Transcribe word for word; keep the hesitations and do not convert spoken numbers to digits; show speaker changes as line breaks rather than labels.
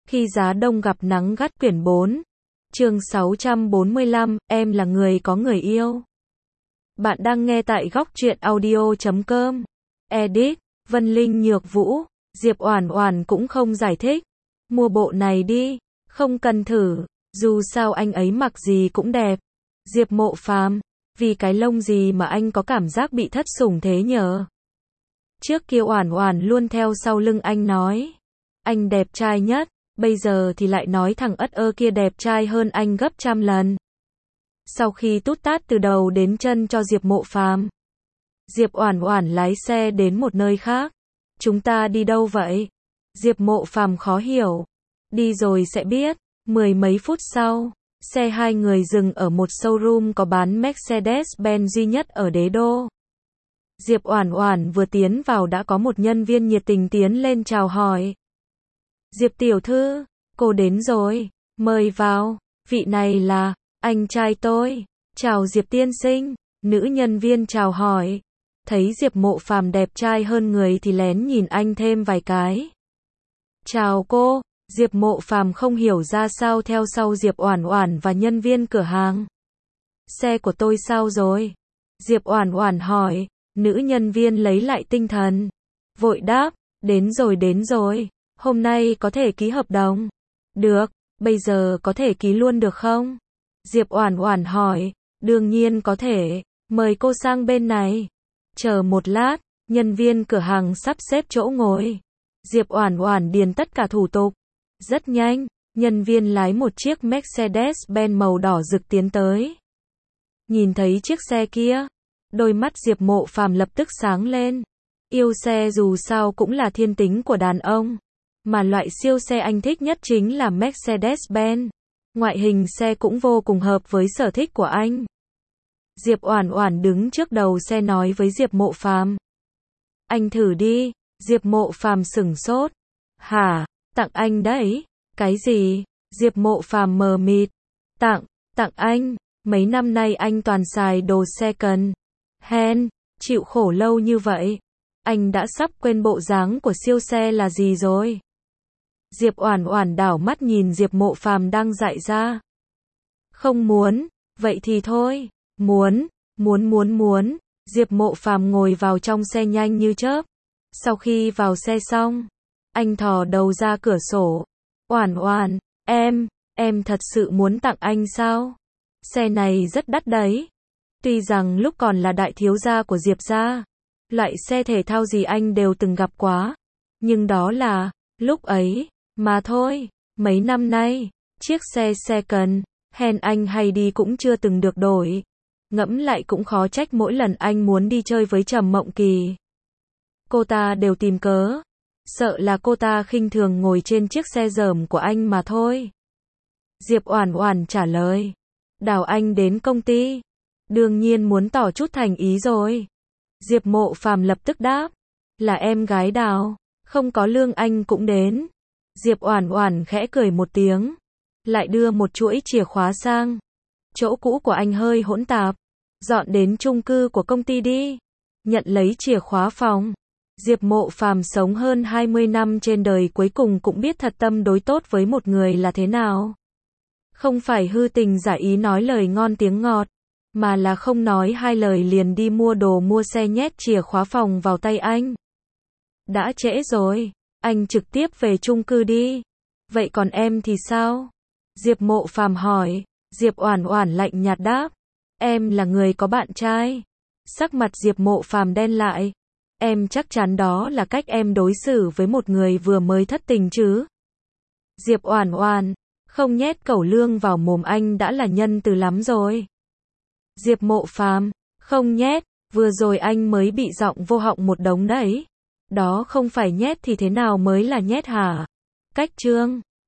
Khi giá đông gặp nắng gắt quyển bốn. Chương sáu trăm bốn mươi lăm, em là người có người yêu. Bạn đang nghe tại góc truyện audio chấm com. Edit, Vân Linh Nhược Vũ, Diệp Oản Oản cũng không giải thích. Mua bộ này đi, không cần thử, dù sao anh ấy mặc gì cũng đẹp. Diệp Mộ Phàm, vì cái lông gì mà anh có cảm giác bị thất sủng thế nhờ? Trước kia Oản Oản luôn theo sau lưng anh nói, anh đẹp trai nhất, bây giờ thì lại nói thằng ất ơ kia đẹp trai hơn anh gấp trăm lần. Sau khi tút tát từ đầu đến chân cho Diệp Mộ Phàm, Diệp Oản Oản lái xe đến một nơi khác. Chúng ta đi đâu vậy? Diệp Mộ Phàm khó hiểu. Đi rồi sẽ biết. Mười mấy phút sau, xe hai người dừng ở một showroom có bán Mercedes-Benz duy nhất ở đế đô. Diệp Oản Oản vừa tiến vào đã có một nhân viên nhiệt tình tiến lên chào hỏi. Diệp tiểu thư, cô đến rồi, mời vào, vị này là anh trai tôi. Chào Diệp tiên sinh, nữ nhân viên chào hỏi. Thấy Diệp Mộ Phàm đẹp trai hơn người thì lén nhìn anh thêm vài cái. Chào cô. Diệp Mộ Phàm không hiểu ra sao theo sau Diệp Oản Oản và nhân viên cửa hàng. Xe của tôi sao rồi? Diệp Oản Oản hỏi. Nữ nhân viên lấy lại tinh thần, vội đáp, đến rồi đến rồi, hôm nay có thể ký hợp đồng. Được, bây giờ có thể ký luôn được không? Diệp Oản Oản hỏi. Đương nhiên có thể, mời cô sang bên này. Chờ một lát, nhân viên cửa hàng sắp xếp chỗ ngồi. Diệp Oản Oản điền tất cả thủ tục. Rất nhanh, nhân viên lái một chiếc Mercedes-Benz màu đỏ rực tiến tới. Nhìn thấy chiếc xe kia, đôi mắt Diệp Mộ Phàm lập tức sáng lên. Yêu xe dù sao cũng là thiên tính của đàn ông, mà loại siêu xe anh thích nhất chính là Mercedes-Benz. Ngoại hình xe cũng vô cùng hợp với sở thích của anh. Diệp Oản Oản đứng trước đầu xe nói với Diệp Mộ Phàm. Anh thử đi. Diệp Mộ Phàm sững sốt. Hả? Tặng anh đấy. Cái gì? Diệp Mộ Phàm mờ mịt. Tặng, tặng anh. Mấy năm nay anh toàn xài đồ second hand, chịu khổ lâu như vậy. Anh đã sắp quên bộ dáng của siêu xe là gì rồi. Diệp Oản Oản đảo mắt nhìn Diệp Mộ Phàm đang dại ra. Không muốn, vậy thì thôi. Muốn, muốn muốn muốn. Diệp Mộ Phàm ngồi vào trong xe nhanh như chớp. Sau khi vào xe xong, anh thò đầu ra cửa sổ. Oản Oản, em, em thật sự muốn tặng anh sao? Xe này rất đắt đấy. Tuy rằng lúc còn là đại thiếu gia của Diệp gia, loại xe thể thao gì anh đều từng gặp quá. Nhưng đó là, lúc ấy, mà thôi. Mấy năm nay, chiếc xe second hand anh hay đi cũng chưa từng được đổi. Ngẫm lại cũng khó trách mỗi lần anh muốn đi chơi với Trầm Mộng Kỳ, cô ta đều tìm cớ. Sợ là cô ta khinh thường ngồi trên chiếc xe dởm của anh mà thôi. Diệp Oản Oản trả lời. Đào anh đến công ty. Đương nhiên muốn tỏ chút thành ý rồi. Diệp Mộ Phàm lập tức đáp. Là em gái Đào, không có lương anh cũng đến. Diệp Oản Oản khẽ cười một tiếng, lại đưa một chuỗi chìa khóa sang. Chỗ cũ của anh hơi hỗn tạp, dọn đến chung cư của công ty đi. Nhận lấy chìa khóa phòng. Diệp Mộ Phàm sống hơn hai mươi năm trên đời cuối cùng cũng biết thật tâm đối tốt với một người là thế nào. Không phải hư tình giả ý nói lời ngon tiếng ngọt, mà là không nói hai lời liền đi mua đồ mua xe nhét chìa khóa phòng vào tay anh. Đã trễ rồi, anh trực tiếp về chung cư đi. Vậy còn em thì sao? Diệp Mộ Phàm hỏi. Diệp Oản Oản lạnh nhạt đáp. Em là người có bạn trai. Sắc mặt Diệp Mộ Phàm đen lại. Em chắc chắn đó là cách em đối xử với một người vừa mới thất tình chứ? Diệp Oản Oản, không nhét cẩu lương vào mồm anh đã là nhân từ lắm rồi. Diệp Mộ Phàm, không nhét, vừa rồi anh mới bị giọng vô họng một đống đấy. Đó không phải nhét thì thế nào mới là nhét hả? Cách trương.